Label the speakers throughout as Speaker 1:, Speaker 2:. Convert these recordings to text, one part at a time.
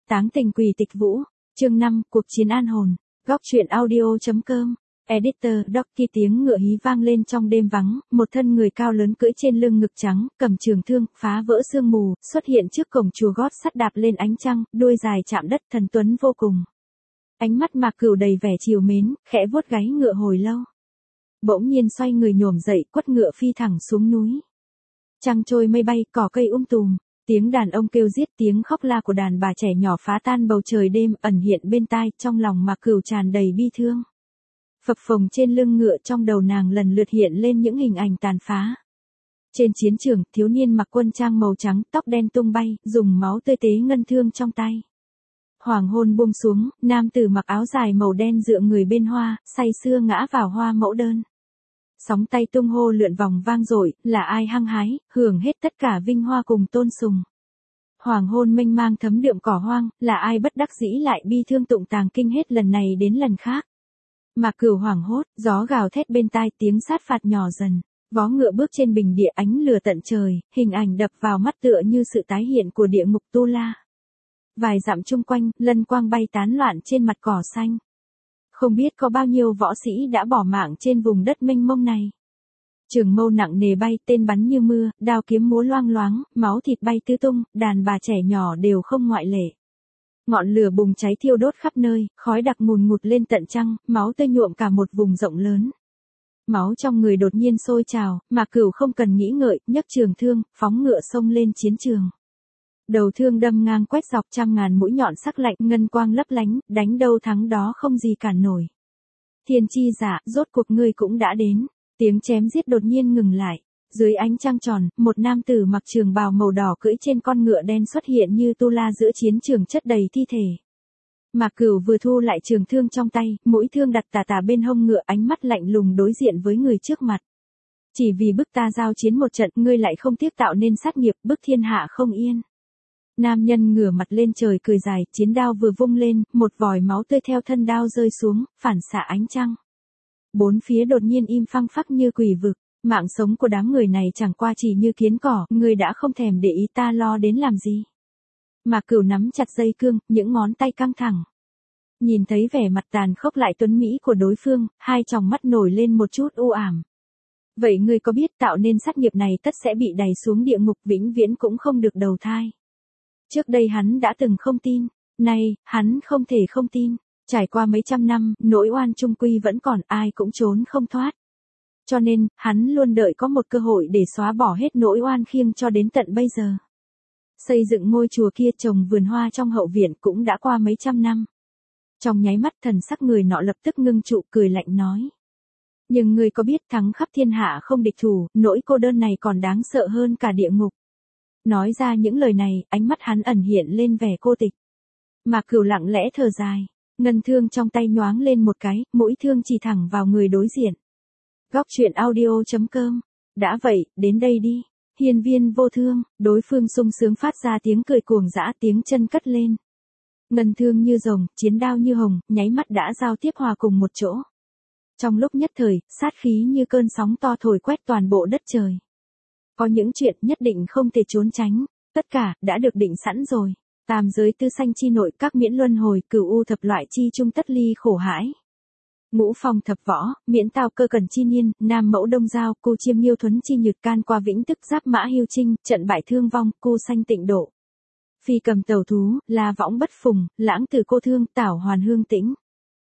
Speaker 1: Táng tình quỷ tịch vũ, chương 5, cuộc chiến an hồn, góc truyện audio.com, editor Docky. Tiếng ngựa hí vang lên trong đêm vắng, một thân người cao lớn cưỡi trên lưng ngực trắng, cầm trường thương, phá vỡ sương mù, xuất hiện trước cổng chùa, gót sắt đạp lên ánh trăng, đuôi dài chạm đất, thần tuấn vô cùng. Ánh mắt Mạc Cửu đầy vẻ trìu mến, khẽ vuốt gáy ngựa hồi lâu. Bỗng nhiên xoay người nhổm dậy, quất ngựa phi thẳng xuống núi. Trăng trôi mây bay, cỏ cây tùm. Tiếng đàn ông kêu giết, tiếng khóc la của đàn bà trẻ nhỏ phá tan bầu trời đêm, ẩn hiện bên tai, trong lòng Mạc Cửu tràn đầy bi thương. Phập phồng trên lưng ngựa, trong đầu nàng lần lượt hiện lên những hình ảnh tàn phá. Trên chiến trường, thiếu niên mặc quân trang màu trắng, tóc đen tung bay, dùng máu tươi tế ngân thương trong tay. Hoàng hôn buông xuống, nam tử mặc áo dài màu đen dựa người bên hoa, say sưa ngã vào hoa mẫu đơn. Sóng tay tung hô lượn vòng vang dội, là ai hăng hái, hưởng hết tất cả vinh hoa cùng tôn sùng. Hoàng hôn mênh mang thấm đượm cỏ hoang, là ai bất đắc dĩ lại bi thương tụng tàng kinh hết lần này đến lần khác. Mạc Cửu hoảng hốt, gió gào thét bên tai, tiếng sát phạt nhỏ dần. Vó ngựa bước trên bình địa, ánh lửa tận trời, hình ảnh đập vào mắt tựa như sự tái hiện của địa ngục Tu La. Vài dặm chung quanh, lân quang bay tán loạn trên mặt cỏ xanh. Không biết có bao nhiêu võ sĩ đã bỏ mạng trên vùng đất mênh mông này. Trường mâu nặng nề bay, tên bắn như mưa, đao kiếm múa loang loáng, máu thịt bay tứ tung, đàn bà trẻ nhỏ đều không ngoại lệ. Ngọn lửa bùng cháy thiêu đốt khắp nơi, khói đặc ngùn ngụt lên tận trăng, máu tươi nhuộm cả một vùng rộng lớn. Máu trong người đột nhiên sôi trào, Mạc Cửu không cần nghĩ ngợi, nhấc trường thương, phóng ngựa xông lên chiến trường. Đầu thương đâm ngang quét dọc, trăm ngàn mũi nhọn sắc lạnh, ngân quang lấp lánh, đánh đâu thắng đó không gì cản nổi. Thiên chi dạ, rốt cuộc ngươi cũng đã đến. Tiếng chém giết đột nhiên ngừng lại. Dưới ánh trăng tròn, một nam tử mặc trường bào màu đỏ cưỡi trên con ngựa đen xuất hiện như Tu La giữa chiến trường chất đầy thi thể. Mạc Cửu vừa thu lại trường thương trong tay, mũi thương đặt tà tà bên hông ngựa, ánh mắt lạnh lùng đối diện với người trước mặt. Chỉ vì bức ta giao chiến một trận, ngươi lại không tiếc tạo nên sát nghiệp, bức thiên hạ không yên. Nam nhân ngửa mặt lên trời cười dài, chiến đao vừa vung lên, một vòi máu tươi theo thân đao rơi xuống, phản xạ ánh trăng. Bốn phía đột nhiên im phăng phắc như quỷ vực, mạng sống của đám người này chẳng qua chỉ như kiến cỏ, ngươi đã không thèm để ý ta lo đến làm gì. Mạc Cửu nắm chặt dây cương, những ngón tay căng thẳng. Nhìn thấy vẻ mặt tàn khốc lại tuấn mỹ của đối phương, hai tròng mắt nổi lên một chút u ảm. Vậy ngươi có biết tạo nên sát nghiệp này tất sẽ bị đày xuống địa ngục, vĩnh viễn cũng không được đầu thai. Trước đây hắn đã từng không tin, nay, hắn không thể không tin. Trải qua mấy trăm năm, nỗi oan trung quy vẫn còn, ai cũng trốn không thoát. Cho nên, hắn luôn đợi có một cơ hội để xóa bỏ hết nỗi oan khiêng cho đến tận bây giờ. Xây dựng ngôi chùa kia, trồng vườn hoa trong hậu viện cũng đã qua mấy trăm năm. Trong nháy mắt thần sắc người nọ lập tức ngưng trụ, cười lạnh nói. Nhưng người có biết thắng khắp thiên hạ không địch thủ, nỗi cô đơn này còn đáng sợ hơn cả địa ngục. Nói ra những lời này, ánh mắt hắn ẩn hiện lên vẻ cô tịch. Mạc Cửu lặng lẽ thở dài. Ngân thương trong tay nhoáng lên một cái, mũi thương chỉ thẳng vào người đối diện. Góc truyện audio.com. Đã vậy, đến đây đi. Hiên viên vô thương, đối phương sung sướng phát ra tiếng cười cuồng dã, tiếng chân cất lên. Ngân thương như rồng, chiến đao như hồng, nháy mắt đã giao tiếp hòa cùng một chỗ. Trong lúc nhất thời, sát khí như cơn sóng to thổi quét toàn bộ đất trời. Có những chuyện nhất định không thể trốn tránh, tất cả đã được định sẵn rồi. Tam giới tư sanh chi nội, các miễn luân hồi, cửu u thập loại chi trung tất ly khổ hãi. Ngũ phong thập võ, miễn tao cơ cần chi niên, nam mẫu đông giao, cu chiêm nghiêu thuấn chi nhược, can qua vĩnh tức giáp mã hiêu trinh, trận bại thương vong, cu sanh tịnh độ. Phi cầm tàu thú, la võng bất phùng, lãng tử cô thương, tảo hoàn hương tĩnh.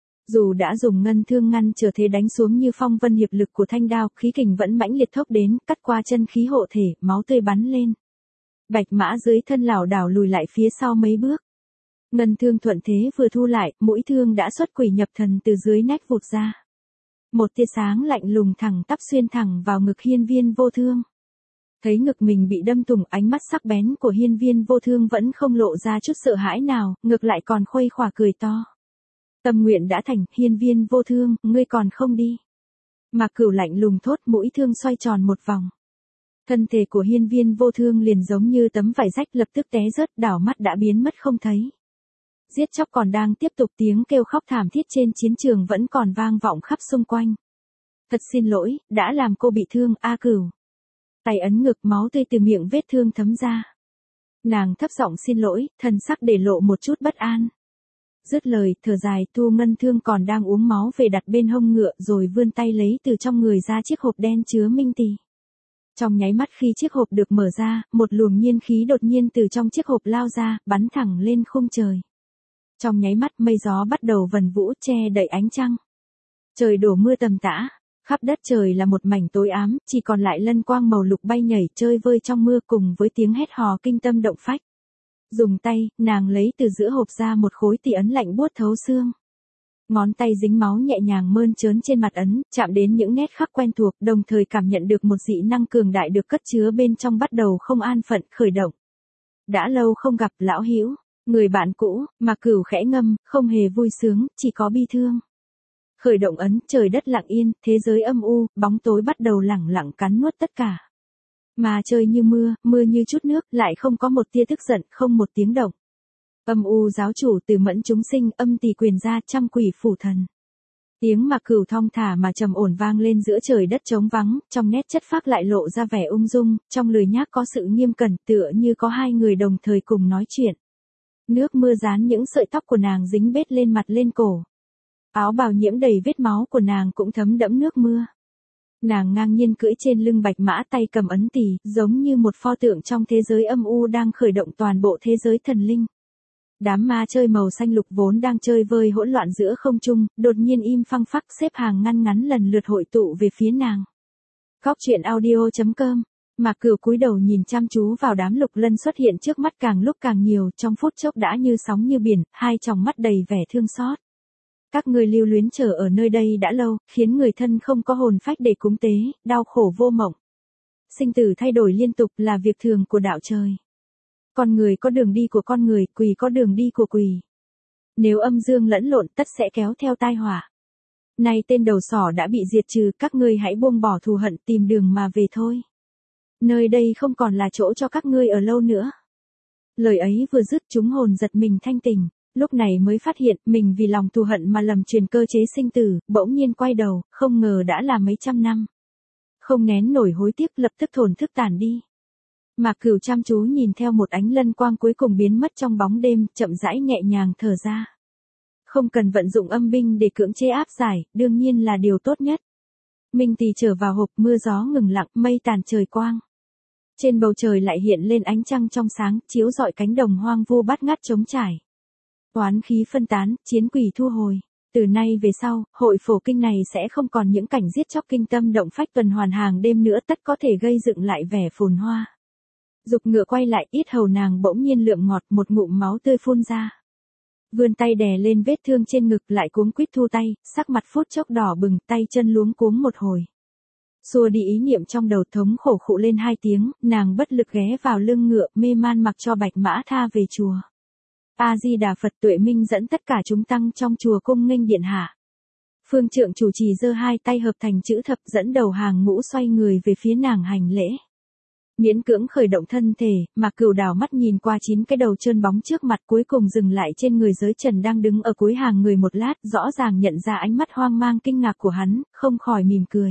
Speaker 1: Dù đã dùng ngân thương ngăn trở thế đánh xuống như phong vân, hiệp lực của thanh đao, khí kình vẫn mãnh liệt thốc đến, cắt qua chân khí hộ thể, máu tươi bắn lên. Bạch mã dưới thân lảo đảo lùi lại phía sau mấy bước. Ngân thương thuận thế vừa thu lại, mũi thương đã xuất quỷ nhập thần từ dưới nách vụt ra. Một tia sáng lạnh lùng thẳng tắp xuyên thẳng vào ngực hiên viên vô thương. Thấy ngực mình bị đâm thủng, ánh mắt sắc bén của hiên viên vô thương vẫn không lộ ra chút sợ hãi nào, ngược lại còn khuây khỏa cười to. Tâm nguyện đã thành, hiên viên vô thương, ngươi còn không đi. Mạc Cửu lạnh lùng thốt, mũi thương xoay tròn một vòng. Thân thể của hiên viên vô thương liền giống như tấm vải rách, lập tức té rớt, đảo mắt đã biến mất không thấy. Giết chóc còn đang tiếp tục, tiếng kêu khóc thảm thiết trên chiến trường vẫn còn vang vọng khắp xung quanh. Thật xin lỗi, đã làm cô bị thương, A Cửu. Tay ấn ngực, máu tươi từ miệng vết thương thấm ra. Nàng thấp giọng xin lỗi, thân sắc để lộ một chút bất an. Dứt lời, thở dài, Thu Ngân Thương còn đang uống máu về đặt bên hông ngựa rồi vươn tay lấy từ trong người ra chiếc hộp đen chứa minh tỳ. Trong nháy mắt khi chiếc hộp được mở ra, một luồng nhiên khí đột nhiên từ trong chiếc hộp lao ra, bắn thẳng lên khung trời. Trong nháy mắt mây gió bắt đầu vần vũ che đậy ánh trăng. Trời đổ mưa tầm tã, khắp đất trời là một mảnh tối ám, chỉ còn lại lân quang màu lục bay nhảy chơi vơi trong mưa cùng với tiếng hét hò kinh tâm động phách. Dùng tay, nàng lấy từ giữa hộp ra một khối tỳ ấn lạnh buốt thấu xương. Ngón tay dính máu nhẹ nhàng mơn trớn trên mặt ấn, chạm đến những nét khắc quen thuộc, đồng thời cảm nhận được một dị năng cường đại được cất chứa bên trong bắt đầu không an phận, khởi động. Đã lâu không gặp lão hữu, người bạn cũ, Mạc Cửu khẽ ngâm, không hề vui sướng, chỉ có bi thương. Khởi động ấn, trời đất lặng yên, thế giới âm u, bóng tối bắt đầu lẳng lặng cắn nuốt tất cả. Mà trời như mưa, mưa như chút nước, lại không có một tia tức giận, không một tiếng động. Âm u giáo chủ từ mẫn chúng sinh, âm tỳ quyền gia, trăm quỷ phủ thần. Tiếng Mạc Cửu thong thả mà trầm ổn vang lên giữa trời đất trống vắng, trong nét chất phác lại lộ ra vẻ ung dung, trong lười nhác có sự nghiêm cẩn, tựa như có hai người đồng thời cùng nói chuyện. Nước mưa dán những sợi tóc của nàng dính bết lên mặt lên cổ. Áo bào nhiễm đầy vết máu của nàng cũng thấm đẫm nước mưa. Nàng ngang nhiên cưỡi trên lưng bạch mã, tay cầm ấn tỳ, giống như một pho tượng trong thế giới âm u đang khởi động toàn bộ thế giới thần linh. Đám ma chơi màu xanh lục vốn đang chơi vơi hỗn loạn giữa không trung, đột nhiên im phăng phắc, xếp hàng ngăn ngắn lần lượt hội tụ về phía nàng. Góc truyện audio.com. Mạc Cửu cúi đầu nhìn chăm chú vào đám lục lân xuất hiện trước mắt càng lúc càng nhiều, trong phút chốc đã như sóng như biển, hai tròng mắt đầy vẻ thương xót. Các ngươi lưu luyến chờ ở nơi đây đã lâu, khiến người thân không có hồn phách để cúng tế, đau khổ vô mộng. Sinh tử thay đổi liên tục là việc thường của đạo trời. Con người có đường đi của con người, quỷ có đường đi của quỷ. Nếu âm dương lẫn lộn tất sẽ kéo theo tai họa. Nay tên đầu sỏ đã bị diệt trừ, các ngươi hãy buông bỏ thù hận, tìm đường mà về thôi. Nơi đây không còn là chỗ cho các ngươi ở lâu nữa. Lời ấy vừa dứt, chúng hồn giật mình thanh tỉnh, lúc này mới phát hiện mình vì lòng thù hận mà lầm truyền cơ chế sinh tử, bỗng nhiên quay đầu, không ngờ đã là mấy trăm năm. Không nén nổi hối tiếc, lập tức thổn thức tản đi. Mạc Cửu chăm chú nhìn theo một ánh lân quang cuối cùng biến mất trong bóng đêm, chậm rãi nhẹ nhàng thở ra. Không cần vận dụng âm binh để cưỡng chế áp giải, đương nhiên là điều tốt nhất. Minh tỳ trở vào hộp, mưa gió ngừng lặng, mây tàn trời quang. Trên bầu trời lại hiện lên ánh trăng trong sáng, chiếu rọi cánh đồng hoang vu bát ngát trống trải. Oán khí phân tán, chiến quỷ thu hồi. Từ nay về sau, hội phổ kinh này sẽ không còn những cảnh giết chóc kinh tâm động phách tuần hoàn hàng đêm nữa, tất có thể gây dựng lại vẻ phồn hoa. Dục ngựa quay lại, yết hầu nàng bỗng nhiên lượm ngọt, một ngụm máu tươi phun ra. Vươn tay đè lên vết thương trên ngực, lại cuống quýt thu tay, sắc mặt phút chốc đỏ bừng, tay chân luống cuống một hồi. Xua đi ý niệm trong đầu, thống khổ khụ lên hai tiếng, nàng bất lực ghé vào lưng ngựa, mê man mặc cho bạch mã tha về chùa. A Di Đà Phật, Tuệ Minh dẫn tất cả chúng tăng trong chùa cung nghênh điện hạ. Phương trượng chủ trì giơ hai tay hợp thành chữ thập, dẫn đầu hàng ngũ xoay người về phía nàng hành lễ. Miễn cưỡng khởi động thân thể, Mạc Cửu đảo mắt nhìn qua 9 cái đầu trơn bóng trước mặt, cuối cùng dừng lại trên người giới trần đang đứng ở cuối hàng người một lát, rõ ràng nhận ra ánh mắt hoang mang kinh ngạc của hắn, không khỏi mỉm cười.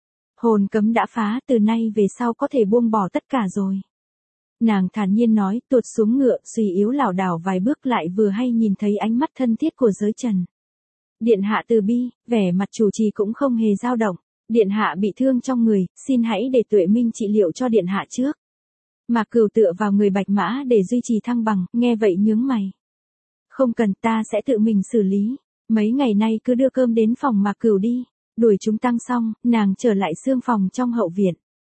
Speaker 1: Hồn cấm đã phá, từ nay về sau có thể buông bỏ tất cả rồi. Nàng thản nhiên nói, tuột xuống ngựa, suy yếu lảo đảo vài bước, lại vừa hay nhìn thấy ánh mắt thân thiết của giới trần. Điện hạ từ bi, vẻ mặt chủ trì cũng không hề dao động. Điện hạ bị thương trong người, xin hãy để Tuệ Minh trị liệu cho điện hạ trước. Mạc Cửu tựa vào người bạch mã để duy trì thăng bằng, nghe vậy nhướng mày. Không cần, ta sẽ tự mình xử lý. Mấy ngày nay cứ đưa cơm đến phòng Mạc Cửu đi. Đuổi chúng tăng xong, nàng trở lại xương phòng trong hậu viện.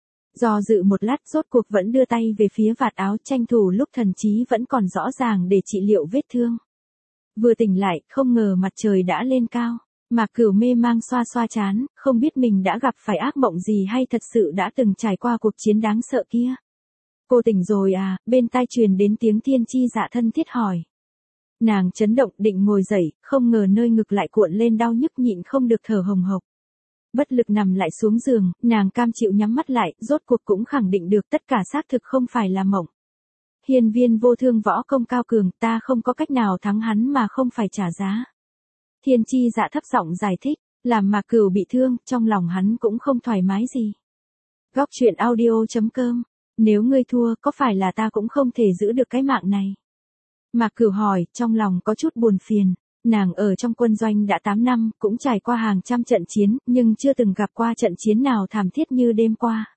Speaker 1: Do dự một lát, rốt cuộc vẫn đưa tay về phía vạt áo, tranh thủ lúc thần trí vẫn còn rõ ràng để trị liệu vết thương. Vừa tỉnh lại, không ngờ mặt trời đã lên cao. Mạc Cửu mê mang xoa xoa trán, không biết mình đã gặp phải ác mộng gì hay thật sự đã từng trải qua cuộc chiến đáng sợ kia. Cô tỉnh rồi à, bên tai truyền đến tiếng Thiên Chi Dạ thân thiết hỏi. Nàng chấn động định ngồi dậy, không ngờ nơi ngực lại cuộn lên đau nhức nhịn không được thở hồng hộc. Bất lực nằm lại xuống giường, nàng cam chịu nhắm mắt lại, rốt cuộc cũng khẳng định được tất cả xác thực không phải là mộng. Hiên Viên vô thương võ công cao cường, ta không có cách nào thắng hắn mà không phải trả giá. Thiên Chi Dạ thấp giọng giải thích, làm Mạc Cửu bị thương, trong lòng hắn cũng không thoải mái gì. Góc truyện audio.com Nếu ngươi thua, có phải là ta cũng không thể giữ được cái mạng này? Mạc Cửu hỏi, trong lòng có chút buồn phiền. Nàng ở trong quân doanh đã 8 năm, cũng trải qua hàng trăm trận chiến, nhưng chưa từng gặp qua trận chiến nào thảm thiết như đêm qua.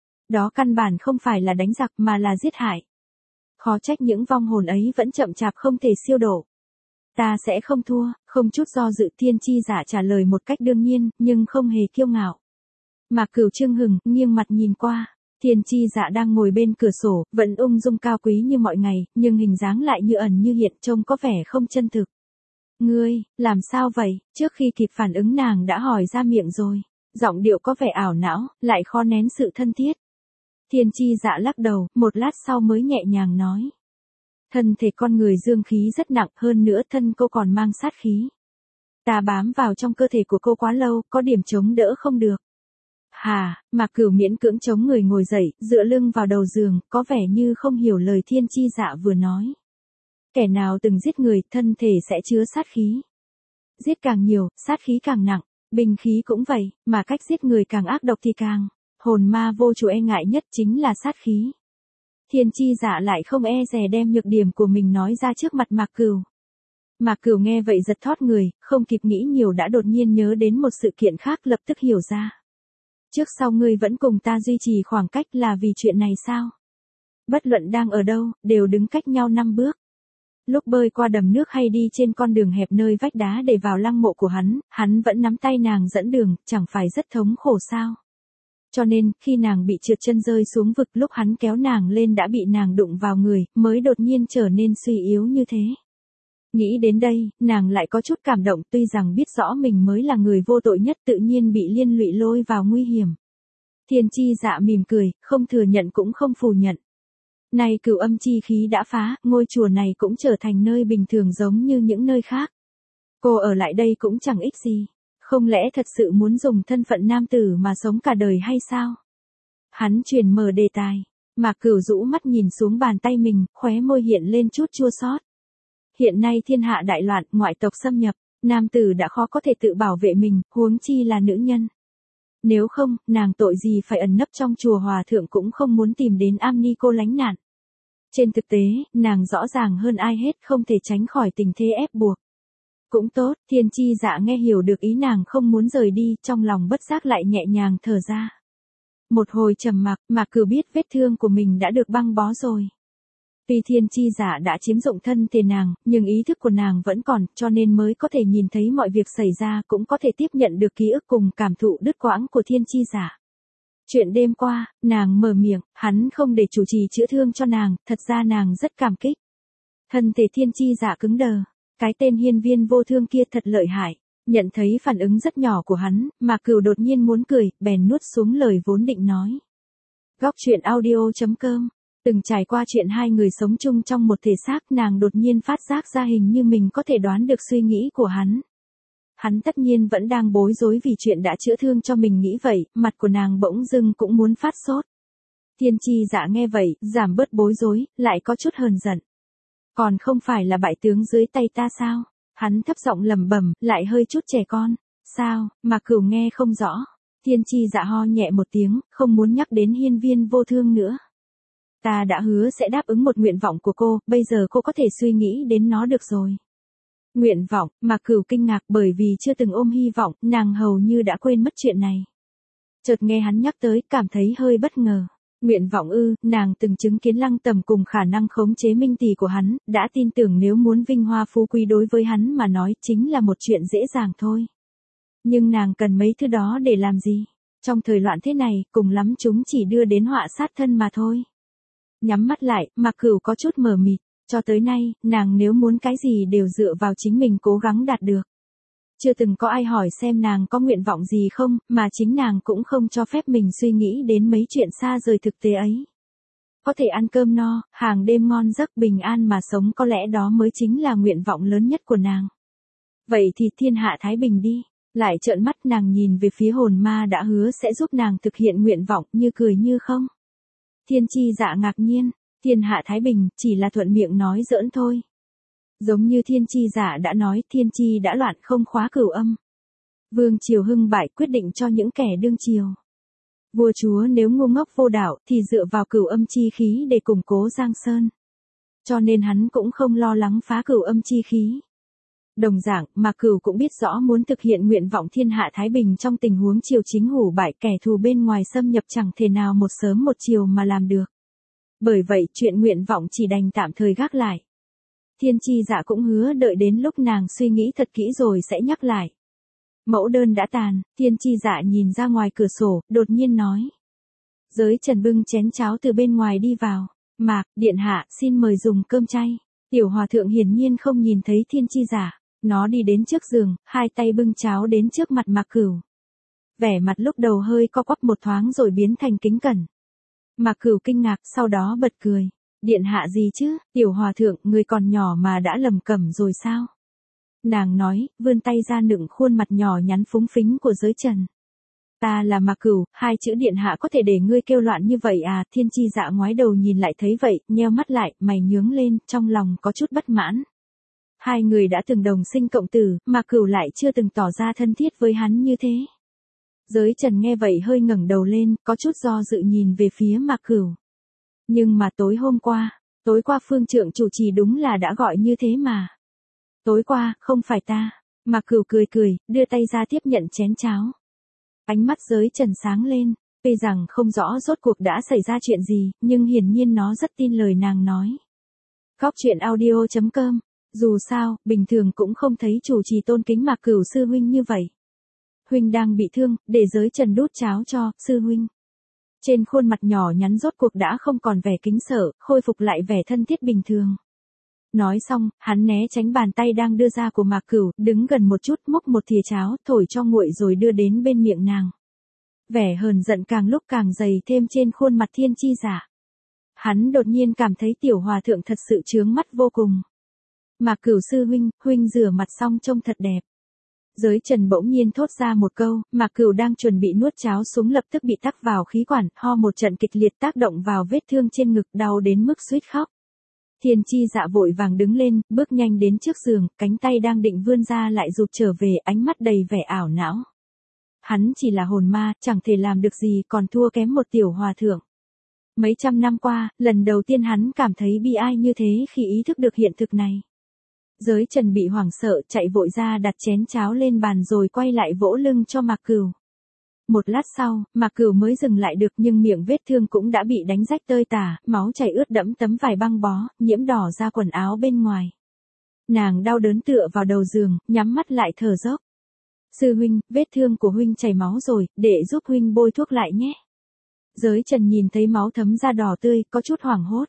Speaker 1: Đó căn bản không phải là đánh giặc mà là giết hại. Khó trách những vong hồn ấy vẫn chậm chạp không thể siêu độ. Ta sẽ không thua, không chút do dự. Thiên Chi Dạ trả lời một cách đương nhiên, nhưng không hề kiêu ngạo. Mạc Cửu chưng hừng, nghiêng mặt nhìn qua. Thiên Chi Dạ đang ngồi bên cửa sổ, vẫn ung dung cao quý như mọi ngày, nhưng hình dáng lại như ẩn như hiện, trông có vẻ không chân thực. Ngươi, làm sao vậy? Trước khi kịp phản ứng nàng đã hỏi ra miệng rồi. Giọng điệu có vẻ ảo não, lại khó nén sự thân thiết. Thiên Chi Dạ lắc đầu, một lát sau mới nhẹ nhàng nói. Thân thể con người dương khí rất nặng, hơn nữa thân cô còn mang sát khí. Ta bám vào trong cơ thể của cô quá lâu, có điểm chống đỡ không được. Hà, Mạc Cửu miễn cưỡng chống người ngồi dậy, dựa lưng vào đầu giường, có vẻ như không hiểu lời Thiên Chi Dạ vừa nói. Kẻ nào từng giết người, thân thể sẽ chứa sát khí. Giết càng nhiều, sát khí càng nặng, binh khí cũng vậy, mà cách giết người càng ác độc thì càng. Hồn ma vô chủ e ngại nhất chính là sát khí. Thiên Chi Dạ lại không e dè đem nhược điểm của mình nói ra trước mặt Mạc Cửu. Mạc Cửu nghe vậy giật thót người, không kịp nghĩ nhiều đã đột nhiên nhớ đến một sự kiện khác, lập tức hiểu ra. Trước sau ngươi vẫn cùng ta duy trì khoảng cách là vì chuyện này sao? Bất luận đang ở đâu, đều đứng cách nhau 5 bước. Lúc bơi qua đầm nước hay đi trên con đường hẹp nơi vách đá để vào lăng mộ của hắn vẫn nắm tay nàng dẫn đường, chẳng phải rất thống khổ sao? Cho nên, khi nàng bị trượt chân rơi xuống vực, lúc hắn kéo nàng lên đã bị nàng đụng vào người, mới đột nhiên trở nên suy yếu như thế. Nghĩ đến đây, nàng lại có chút cảm động, tuy rằng biết rõ mình mới là người vô tội nhất, tự nhiên bị liên lụy lôi vào nguy hiểm. Thiên Chi Dạ mỉm cười, không thừa nhận cũng không phủ nhận. Nay cửu âm chi khí đã phá, ngôi chùa này cũng trở thành nơi bình thường giống như những nơi khác. Cô ở lại đây cũng chẳng ích gì. Không lẽ thật sự muốn dùng thân phận nam tử mà sống cả đời hay sao? Hắn chuyển mở đề tài. Mạc Cửu rũ mắt nhìn xuống bàn tay mình, khóe môi hiện lên chút chua xót. Hiện nay thiên hạ đại loạn, ngoại tộc xâm nhập, nam tử đã khó có thể tự bảo vệ mình, huống chi là nữ nhân. Nếu không, nàng tội gì phải ẩn nấp trong chùa, hòa thượng cũng không muốn tìm đến am ni cô lánh nạn. Trên thực tế, nàng rõ ràng hơn ai hết không thể tránh khỏi tình thế ép buộc. Cũng tốt, Thiên Chi Dạ nghe hiểu được ý nàng không muốn rời đi, trong lòng bất giác lại nhẹ nhàng thở ra. Một hồi trầm mặc, Mạc Cửu biết vết thương của mình đã được băng bó rồi. Tuy Thiên Chi Dạ đã chiếm dụng thân thể nàng, nhưng ý thức của nàng vẫn còn, cho nên mới có thể nhìn thấy mọi việc xảy ra, cũng có thể tiếp nhận được ký ức cùng cảm thụ đứt quãng của Thiên Chi Dạ. Chuyện đêm qua, nàng mở miệng, hắn không để chủ trì chữa thương cho nàng, thật ra nàng rất cảm kích. Thân thể Thiên Chi Dạ cứng đờ. Cái tên hiên viên vô thương kia thật lợi hại. Nhận thấy phản ứng rất nhỏ của hắn, Mạc Cửu đột nhiên muốn cười, bèn nuốt xuống lời vốn định nói. Góc truyện audio.com. Từng trải qua chuyện hai người sống chung trong một thể xác, nàng đột nhiên phát giác ra hình như mình có thể đoán được suy nghĩ của hắn. Hắn tất nhiên vẫn đang bối rối vì chuyện đã chữa thương cho mình, nghĩ vậy, mặt của nàng bỗng dưng cũng muốn phát sốt. Thiên Chi Dạ nghe vậy, giảm bớt bối rối, lại có chút hờn giận. Còn không phải là bại tướng dưới tay ta sao? Hắn thấp giọng lẩm bẩm, lại hơi chút trẻ con. Sao? Mà Cửu nghe không rõ. Thiên Chi Dạ ho nhẹ một tiếng, không muốn nhắc đến hiên viên vô thương nữa. Ta đã hứa sẽ đáp ứng một nguyện vọng của cô, bây giờ cô có thể suy nghĩ đến nó được rồi. Nguyện vọng, mà Cửu kinh ngạc, bởi vì chưa từng ôm hy vọng, nàng hầu như đã quên mất chuyện này. Chợt nghe hắn nhắc tới, cảm thấy hơi bất ngờ. Nguyện vọng ư? Nàng từng chứng kiến Lăng Tầm cùng khả năng khống chế minh tỷ của hắn, đã tin tưởng nếu muốn vinh hoa phú quý đối với hắn mà nói chính là một chuyện dễ dàng thôi. Nhưng nàng cần mấy thứ đó để làm gì? Trong thời loạn thế này, cùng lắm chúng chỉ đưa đến họa sát thân mà thôi. Nhắm mắt lại, Mạc Cửu có chút mờ mịt. Cho tới nay, nàng nếu muốn cái gì đều dựa vào chính mình cố gắng đạt được. Chưa từng có ai hỏi xem nàng có nguyện vọng gì không, mà chính nàng cũng không cho phép mình suy nghĩ đến mấy chuyện xa rời thực tế ấy. Có thể ăn cơm no, hàng đêm ngon giấc, bình an mà sống, có lẽ đó mới chính là nguyện vọng lớn nhất của nàng. Vậy thì thiên hạ thái bình đi. Lại trợn mắt, nàng nhìn về phía hồn ma đã hứa sẽ giúp nàng thực hiện nguyện vọng, như cười như không. Thiên Chi Dạ ngạc nhiên, thiên hạ thái bình, chỉ là thuận miệng nói giỡn thôi. Giống như Thiên Chi Dạ đã nói, thiên chi đã loạn, không khóa cửu âm. Vương triều hưng bại, quyết định cho những kẻ đương triều. Vua chúa nếu ngu ngốc vô đạo thì dựa vào cửu âm chi khí để củng cố Giang Sơn. Cho nên hắn cũng không lo lắng phá cửu âm chi khí. Đồng dạng, Mạc Cửu cũng biết rõ muốn thực hiện nguyện vọng thiên hạ Thái Bình trong tình huống triều chính hủ bại, kẻ thù bên ngoài xâm nhập chẳng thể nào một sớm một chiều mà làm được. Bởi vậy chuyện nguyện vọng chỉ đành tạm thời gác lại. Thiên Chi Dạ cũng hứa đợi đến lúc nàng suy nghĩ thật kỹ rồi sẽ nhắc lại. Mẫu đơn đã tàn, Thiên Chi Dạ nhìn ra ngoài cửa sổ, đột nhiên nói. Giới Trần bưng chén cháo từ bên ngoài đi vào. Mạc, điện hạ, xin mời dùng cơm chay. Tiểu hòa thượng hiển nhiên không nhìn thấy Thiên Chi Dạ. Nó đi đến trước giường, hai tay bưng cháo đến trước mặt Mạc Cửu. Vẻ mặt lúc đầu hơi co quắp một thoáng rồi biến thành kính cẩn. Mạc Cửu kinh ngạc, sau đó bật cười. Điện hạ gì chứ, tiểu hòa thượng, người còn nhỏ mà đã lầm cẩm rồi sao? Nàng nói, vươn tay ra nựng khuôn mặt nhỏ nhắn phúng phính của Giới Trần. Ta là Mạc Cửu, hai chữ điện hạ có thể để ngươi kêu loạn như vậy à? Thiên Chi Dạ ngoái đầu nhìn lại thấy vậy, nheo mắt lại, mày nhướng lên, trong lòng có chút bất mãn. Hai người đã từng đồng sinh cộng tử, Mạc Cửu lại chưa từng tỏ ra thân thiết với hắn như thế. Giới Trần nghe vậy hơi ngẩng đầu lên, có chút do dự nhìn về phía Mạc Cửu. Nhưng mà tối qua Phương Trượng chủ trì đúng là đã gọi như thế mà. Tối qua, không phải ta. Mạc Cửu cười, đưa tay ra tiếp nhận chén cháo. Ánh mắt Giới Trần sáng lên, tuy rằng không rõ rốt cuộc đã xảy ra chuyện gì, nhưng hiển nhiên nó rất tin lời nàng nói. Góc truyện audio.com. Dù sao, bình thường cũng không thấy chủ trì tôn kính Mạc Cửu sư huynh như vậy. Huynh đang bị thương, để Giới Trần đút cháo cho, sư huynh. Trên khuôn mặt nhỏ nhắn rốt cuộc đã không còn vẻ kính sợ, khôi phục lại vẻ thân thiết bình thường. Nói xong, hắn né tránh bàn tay đang đưa ra của Mạc Cửu, đứng gần một chút múc một thìa cháo, thổi cho nguội rồi đưa đến bên miệng nàng. Vẻ hờn giận càng lúc càng dày thêm trên khuôn mặt Thiên Chi Dạ. Hắn đột nhiên cảm thấy tiểu hòa thượng thật sự chướng mắt vô cùng. Mạc Cửu sư huynh, huynh rửa mặt xong trông thật đẹp. Giới Trần bỗng nhiên thốt ra một câu, Mạc Cửu đang chuẩn bị nuốt cháo xuống lập tức bị tắc vào khí quản, ho một trận kịch liệt tác động vào vết thương trên ngực, đau đến mức suýt khóc. Thiên Chi Dạ vội vàng đứng lên, bước nhanh đến trước giường, cánh tay đang định vươn ra lại rụt trở về, ánh mắt đầy vẻ ảo não. Hắn chỉ là hồn ma, chẳng thể làm được gì, còn thua kém một tiểu hòa thượng. Mấy trăm năm qua, lần đầu tiên hắn cảm thấy bi ai như thế khi ý thức được hiện thực này. Giới Trần bị hoảng sợ, chạy vội ra đặt chén cháo lên bàn rồi quay lại vỗ lưng cho Mạc Cửu. Một lát sau, Mạc Cửu mới dừng lại được nhưng miệng vết thương cũng đã bị đánh rách tơi tả, máu chảy ướt đẫm tấm vải băng bó, nhiễm đỏ ra quần áo bên ngoài. Nàng đau đớn tựa vào đầu giường, nhắm mắt lại thở dốc. Sư huynh, vết thương của huynh chảy máu rồi, để giúp huynh bôi thuốc lại nhé. Giới Trần nhìn thấy máu thấm ra đỏ tươi, có chút hoảng hốt.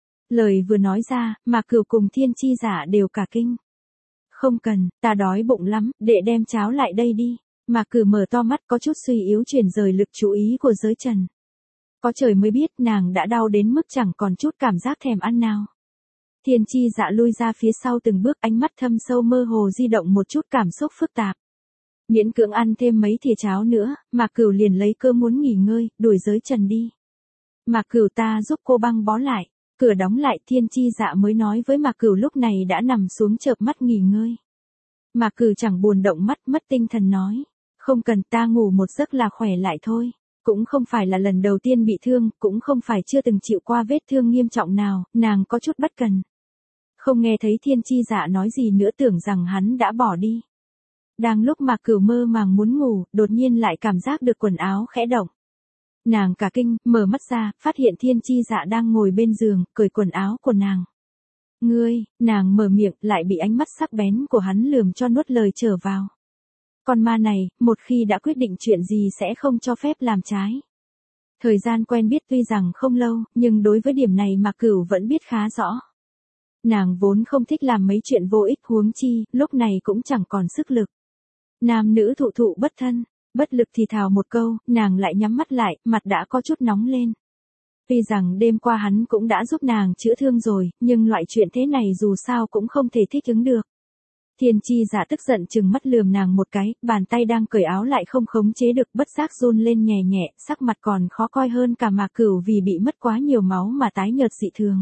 Speaker 1: Lời vừa nói ra, Mạc Cửu cùng Thiên Chi Dạ đều cả kinh. Không cần, ta đói bụng lắm, đệ đem cháo lại đây đi. Mạc Cửu mở to mắt có chút suy yếu chuyển rời lực chú ý của Giới Trần. Có trời mới biết nàng đã đau đến mức chẳng còn chút cảm giác thèm ăn nào. Thiên Chi Dạ lui ra phía sau từng bước, ánh mắt thâm sâu mơ hồ di động một chút cảm xúc phức tạp. Miễn cưỡng ăn thêm mấy thìa cháo nữa, Mạc Cửu liền lấy cơ muốn nghỉ ngơi, đuổi Giới Trần đi. Mạc Cửu, ta giúp cô băng bó lại. Cửa đóng lại, Thiên Chi Dạ mới nói với Mạc Cửu lúc này đã nằm xuống chợp mắt nghỉ ngơi. Mạc Cửu chẳng buồn động mắt, mất tinh thần nói. Không cần, ta ngủ một giấc là khỏe lại thôi. Cũng không phải là lần đầu tiên bị thương, cũng không phải chưa từng chịu qua vết thương nghiêm trọng nào, nàng có chút bất cần. Không nghe thấy Thiên Chi Dạ nói gì nữa, tưởng rằng hắn đã bỏ đi. Đang lúc Mạc Cửu mơ màng muốn ngủ, đột nhiên lại cảm giác được quần áo khẽ động. Nàng cả kinh, mở mắt ra, phát hiện Thiên Chi Dạ đang ngồi bên giường, cởi quần áo của nàng. Ngươi, nàng mở miệng, lại bị ánh mắt sắc bén của hắn lườm cho nuốt lời trở vào. Con ma này, một khi đã quyết định chuyện gì sẽ không cho phép làm trái. Thời gian quen biết tuy rằng không lâu, nhưng đối với điểm này Mạc Cửu vẫn biết khá rõ. Nàng vốn không thích làm mấy chuyện vô ích, huống chi, lúc này cũng chẳng còn sức lực. Nam nữ thụ thụ bất thân. Bất lực thì thào một câu, nàng lại nhắm mắt lại, mặt đã có chút nóng lên. Tuy rằng đêm qua hắn cũng đã giúp nàng chữa thương rồi, nhưng loại chuyện thế này dù sao cũng không thể thích ứng được. Thiên Chi Dạ tức giận chừng mắt lườm nàng một cái, bàn tay đang cởi áo lại không khống chế được, bất giác run lên nhẹ nhẹ, sắc mặt còn khó coi hơn cả Mạc Cửu vì bị mất quá nhiều máu mà tái nhợt dị thường.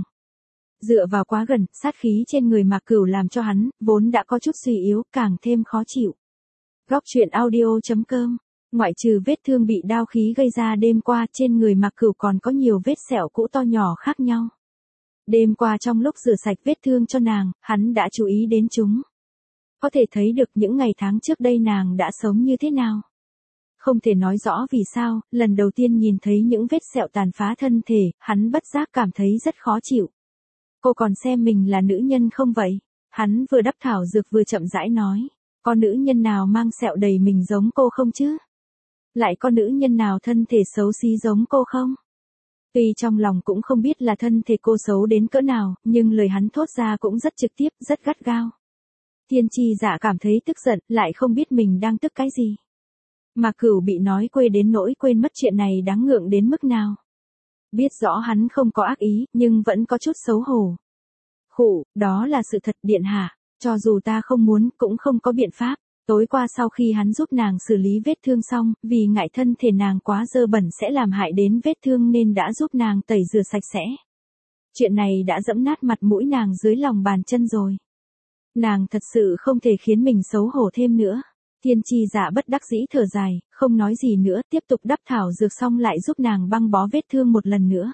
Speaker 1: Dựa vào quá gần, sát khí trên người Mạc Cửu làm cho hắn, vốn đã có chút suy yếu, càng thêm khó chịu. Góc truyện audio.com Ngoại trừ vết thương bị đao khí gây ra đêm qua, trên người Mạc Cửu còn có nhiều vết sẹo cũ to nhỏ khác nhau. Đêm qua trong lúc rửa sạch vết thương cho nàng, hắn đã chú ý đến chúng. Có thể thấy được những ngày tháng trước đây nàng đã sống như thế nào. Không thể nói rõ vì sao, lần đầu tiên nhìn thấy những vết sẹo tàn phá thân thể, hắn bất giác cảm thấy rất khó chịu. Cô còn xem mình là nữ nhân không vậy? Hắn vừa đắp thảo dược vừa chậm rãi nói. Có nữ nhân nào mang sẹo đầy mình giống cô không chứ? Lại có nữ nhân nào thân thể xấu xí giống cô không? Tuy trong lòng cũng không biết là thân thể cô xấu đến cỡ nào, nhưng lời hắn thốt ra cũng rất trực tiếp, rất gắt gao. Thiên Chi Dạ cảm thấy tức giận, lại không biết mình đang tức cái gì. Mạc Cửu bị nói quê đến nỗi quên mất chuyện này đáng ngượng đến mức nào. Biết rõ hắn không có ác ý, nhưng vẫn có chút xấu hổ. Khụ, đó là sự thật điện hạ, cho dù ta không muốn, cũng không có biện pháp. Tối qua sau khi hắn giúp nàng xử lý vết thương xong, vì ngại thân thể nàng quá dơ bẩn sẽ làm hại đến vết thương nên đã giúp nàng tẩy rửa sạch sẽ. Chuyện này đã dẫm nát mặt mũi nàng dưới lòng bàn chân rồi. Nàng thật sự không thể khiến mình xấu hổ thêm nữa. Thiên Chi Dạ bất đắc dĩ thở dài, không nói gì nữa, tiếp tục đắp thảo dược xong lại giúp nàng băng bó vết thương một lần nữa.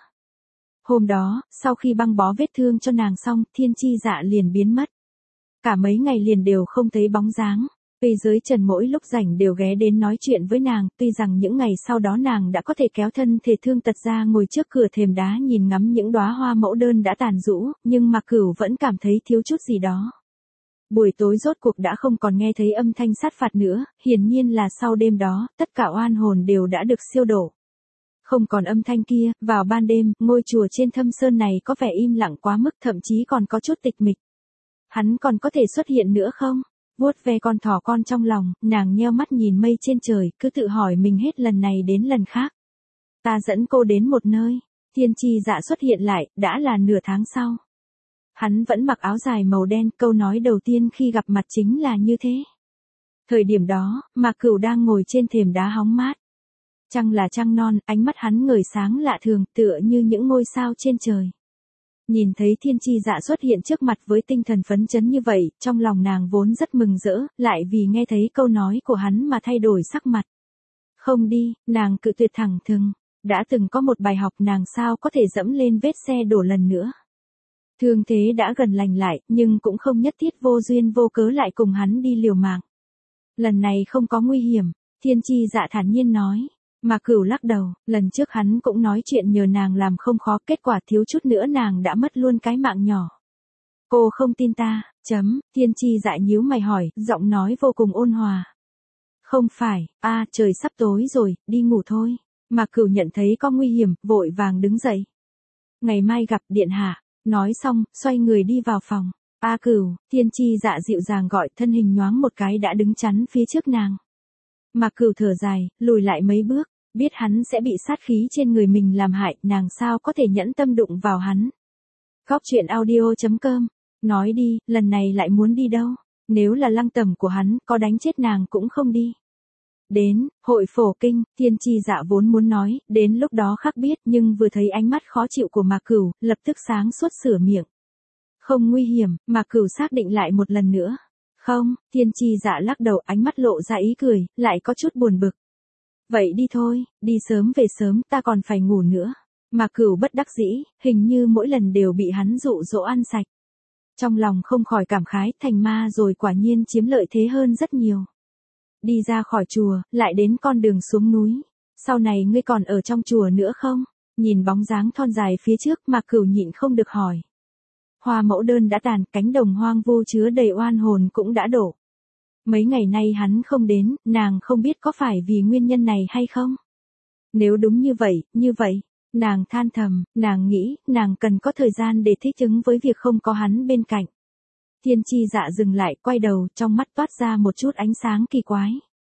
Speaker 1: Hôm đó, sau khi băng bó vết thương cho nàng xong, Thiên Chi Dạ liền biến mất. Cả mấy ngày liền đều không thấy bóng dáng. Tuy dưới trần mỗi lúc rảnh đều ghé đến nói chuyện với nàng, tuy rằng những ngày sau đó nàng đã có thể kéo thân thể thương tật ra ngồi trước cửa thềm đá nhìn ngắm những đóa hoa mẫu đơn đã tàn rũ, nhưng Mạc Cửu vẫn cảm thấy thiếu chút gì đó. Buổi tối rốt cuộc đã không còn nghe thấy âm thanh sát phạt nữa, hiển nhiên là sau đêm đó, tất cả oan hồn đều đã được siêu đổ. Không còn âm thanh kia, vào ban đêm, ngôi chùa trên Thâm Sơn này có vẻ im lặng quá mức, thậm chí còn có chút tịch mịch. Hắn còn có thể xuất hiện nữa không? Vuốt ve con thỏ con trong lòng, nàng nheo mắt nhìn mây trên trời, cứ tự hỏi mình hết lần này đến lần khác. Ta dẫn cô đến một nơi. Thiên Chi Dạ xuất hiện lại, đã là nửa tháng sau. Hắn vẫn mặc áo dài màu đen, câu nói đầu tiên khi gặp mặt chính là như thế. Thời điểm đó, Mạc Cửu đang ngồi trên thềm đá hóng mát. Trăng là trăng non, ánh mắt hắn ngời sáng lạ thường, tựa như những ngôi sao trên trời. Nhìn thấy Thiên Chi Dạ xuất hiện trước mặt với tinh thần phấn chấn như vậy, trong lòng nàng vốn rất mừng rỡ, lại vì nghe thấy câu nói của hắn mà thay đổi sắc mặt. Không đi, nàng cự tuyệt thẳng thừng. Đã từng có một bài học nàng sao có thể dẫm lên vết xe đổ lần nữa. Thương thế đã gần lành lại, nhưng cũng không nhất thiết vô duyên vô cớ lại cùng hắn đi liều mạng. Lần này không có nguy hiểm, Thiên Chi Dạ thản nhiên nói. Mạc Cửu lắc đầu, lần trước hắn cũng nói chuyện nhờ nàng làm không khó, kết quả thiếu chút nữa nàng đã mất luôn cái mạng nhỏ. Cô không tin ta, Thiên Chi Dạ nhíu mày hỏi, giọng nói vô cùng ôn hòa. Không phải, trời sắp tối rồi, đi ngủ thôi. Mạc Cửu nhận thấy có nguy hiểm, vội vàng đứng dậy. Ngày mai gặp điện hạ. Nói xong, xoay người đi vào phòng. Cửu, Thiên Chi Dạ dịu dàng gọi, thân hình nhoáng một cái đã đứng chắn phía trước nàng. Mạc Cửu thở dài, lùi lại mấy bước, biết hắn sẽ bị sát khí trên người mình làm hại, nàng sao có thể nhẫn tâm đụng vào hắn. Góc truyện audio.com, nói đi, lần này lại muốn đi đâu? Nếu là Lăng Tẩm của hắn, có đánh chết nàng cũng không đi. Đến, hội phổ kinh, Thiên Chi Dạ vốn muốn nói, đến lúc đó khác biết, nhưng vừa thấy ánh mắt khó chịu của Mạc Cửu, lập tức sáng suốt sửa miệng. Không nguy hiểm, Mạc Cửu xác định lại một lần nữa. Không, Thiên Chi Dạ lắc đầu, ánh mắt lộ ra ý cười, lại có chút buồn bực. Vậy đi thôi, đi sớm về sớm, ta còn phải ngủ nữa. Mạc Cửu bất đắc dĩ, hình như mỗi lần đều bị hắn dụ dỗ ăn sạch. Trong lòng không khỏi cảm khái, thành ma rồi quả nhiên chiếm lợi thế hơn rất nhiều. Đi ra khỏi chùa, lại đến con đường xuống núi. Sau này ngươi còn ở trong chùa nữa không? Nhìn bóng dáng thon dài phía trước, Mạc Cửu nhịn không được hỏi. Hoa mẫu đơn đã tàn, cánh đồng hoang vu chứa đầy oan hồn cũng đã đổ. Mấy ngày nay hắn không đến, nàng không biết có phải vì nguyên nhân này hay không? Nếu đúng như vậy, nàng than thầm, nàng nghĩ, nàng cần có thời gian để thích ứng với việc không có hắn bên cạnh. Thiên Chi Dạ dừng lại, quay đầu, trong mắt toát ra một chút ánh sáng kỳ quái.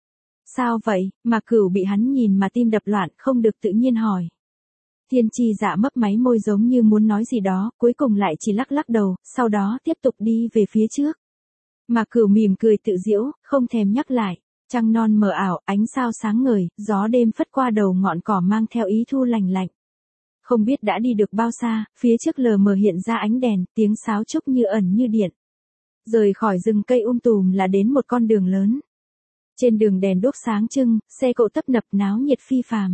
Speaker 1: Sao vậy? Mạc Cửu bị hắn nhìn mà tim đập loạn, không được tự nhiên hỏi. Thiên Chi Dạ mấp máy môi giống như muốn nói gì đó, cuối cùng lại chỉ lắc lắc đầu, sau đó tiếp tục đi về phía trước. Mạc Cửu mỉm cười tự giễu, không thèm nhắc lại. Trăng non mờ ảo, ánh sao sáng ngời, gió đêm phất qua đầu ngọn cỏ mang theo ý thu lành lạnh. Không biết đã đi được bao xa, phía trước lờ mờ hiện ra ánh đèn, tiếng sáo trúc như ẩn như điện. Rời khỏi rừng cây tùm là đến một con đường lớn. Trên đường đèn đuốc sáng trưng, xe cộ tấp nập náo nhiệt phi phàm.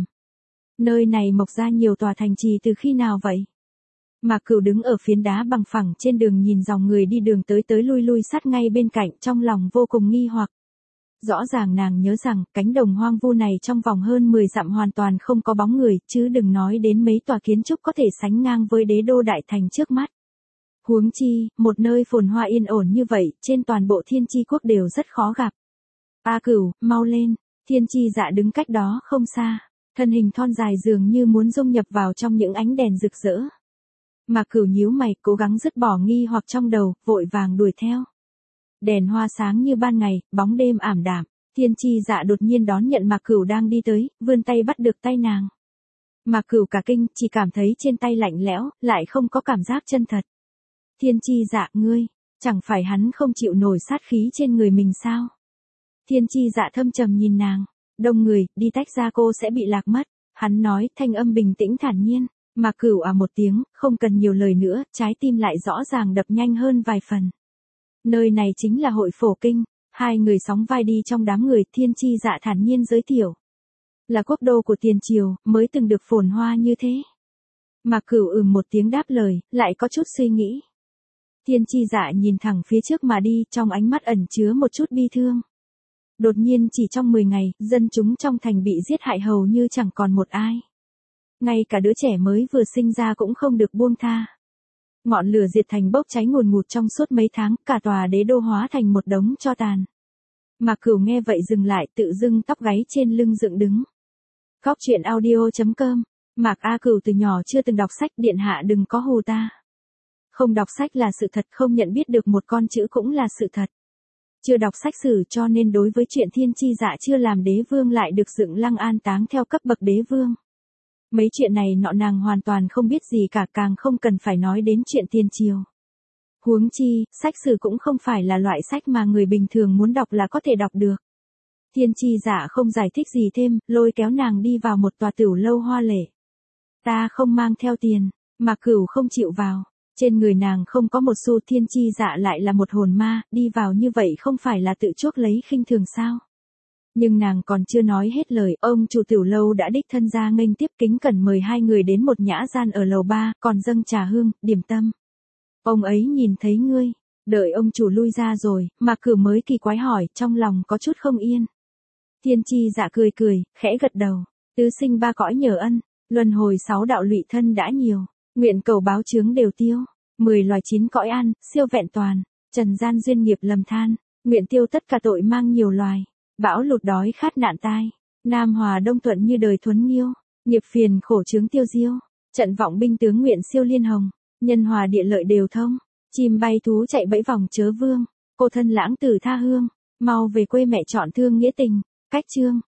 Speaker 1: Nơi này mọc ra nhiều tòa thành trì từ khi nào vậy? Mạc Cửu đứng ở phiến đá bằng phẳng trên đường nhìn dòng người đi đường tới tới lui lui sát ngay bên cạnh, trong lòng vô cùng nghi hoặc. Rõ ràng nàng nhớ rằng cánh đồng hoang vu này trong vòng hơn 10 dặm hoàn toàn không có bóng người, chứ đừng nói đến mấy tòa kiến trúc có thể sánh ngang với đế đô đại thành trước mắt. Huống chi, một nơi phồn hoa yên ổn như vậy, trên toàn bộ Thiên Chi quốc đều rất khó gặp. A Cửu, mau lên, Thiên Chi Dạ đứng cách đó không xa, thân hình thon dài dường như muốn dung nhập vào trong những ánh đèn rực rỡ. Mạc Cửu nhíu mày, cố gắng dứt bỏ nghi hoặc trong đầu, vội vàng đuổi theo. Đèn hoa sáng như ban ngày, bóng đêm ảm đạm, Thiên Chi Dạ đột nhiên đón nhận Mạc Cửu đang đi tới, vươn tay bắt được tay nàng. Mạc Cửu cả kinh, chỉ cảm thấy trên tay lạnh lẽo, lại không có cảm giác chân thật. Thiên Chi Dạ, ngươi, chẳng phải hắn không chịu nổi sát khí trên người mình sao? Thiên Chi Dạ thâm trầm nhìn nàng, đông người, đi tách ra cô sẽ bị lạc mất. Hắn nói, thanh âm bình tĩnh thản nhiên. Mạc Cửu một tiếng, không cần nhiều lời nữa, trái tim lại rõ ràng đập nhanh hơn vài phần. Nơi này chính là hội phổ kinh, hai người sóng vai đi trong đám người, Thiên Chi Dạ thản nhiên giới thiệu. Là quốc đô của tiền triều, mới từng được phồn hoa như thế. Mạc Cửu một tiếng đáp lời, lại có chút suy nghĩ. Thiên Chi Dạ nhìn thẳng phía trước mà đi, trong ánh mắt ẩn chứa một chút bi thương. Đột nhiên chỉ trong 10 ngày, dân chúng trong thành bị giết hại hầu như chẳng còn một ai. Ngay cả đứa trẻ mới vừa sinh ra cũng không được buông tha. Ngọn lửa diệt thành bốc cháy ngùn ngụt trong suốt mấy tháng, cả tòa đế đô hóa thành một đống tro tàn. Mạc Cửu nghe vậy dừng lại, tự dưng tóc gáy trên lưng dựng đứng. Góc truyện audio.com. Mạc A Cửu từ nhỏ chưa từng đọc sách, điện hạ đừng có hù ta. Không đọc sách là sự thật, không nhận biết được một con chữ cũng là sự thật. Chưa đọc sách sử cho nên đối với chuyện Thiên Chi Dạ chưa làm đế vương lại được dựng lăng an táng theo cấp bậc đế vương. Mấy chuyện này nọ nàng hoàn toàn không biết gì cả, càng không cần phải nói đến chuyện tiền triều. Huống chi, sách sử cũng không phải là loại sách mà người bình thường muốn đọc là có thể đọc được. Thiên Chi Dạ không giải thích gì thêm, lôi kéo nàng đi vào một tòa tửu lâu hoa lệ. Ta không mang theo tiền, Mạc Cửu không chịu vào. Trên người nàng không có một xu, Thiên Chi Dạ lại là một hồn ma, đi vào như vậy không phải là tự chuốc lấy khinh thường sao? Nhưng nàng còn chưa nói hết lời, ông chủ tiểu lâu đã đích thân ra nghênh tiếp, kính cẩn mời hai người đến một nhã gian ở lầu 3, còn dâng trà hương, điểm tâm. Ông ấy nhìn thấy ngươi, đợi ông chủ lui ra rồi, Mạc Cửu mới kỳ quái hỏi, trong lòng có chút không yên. Thiên Chi Dạ cười cười, khẽ gật đầu, tứ sinh ba cõi nhờ ân, luân hồi 6 đạo lụy thân đã nhiều. Nguyện cầu báo chướng đều tiêu, 10 loài 9 cõi an, siêu vẹn toàn, trần gian duyên nghiệp lầm than, nguyện tiêu tất cả tội mang nhiều loài, bão lụt đói khát nạn tai, nam hòa đông thuận như đời thuấn nghiêu, nghiệp phiền khổ chướng tiêu diêu, trận vọng binh tướng nguyện siêu liên hồng, nhân hòa địa lợi đều thông, chim bay thú chạy bẫy vòng chớ vương, cô thân lãng tử tha hương, mau về quê mẹ chọn thương nghĩa tình, cách chương.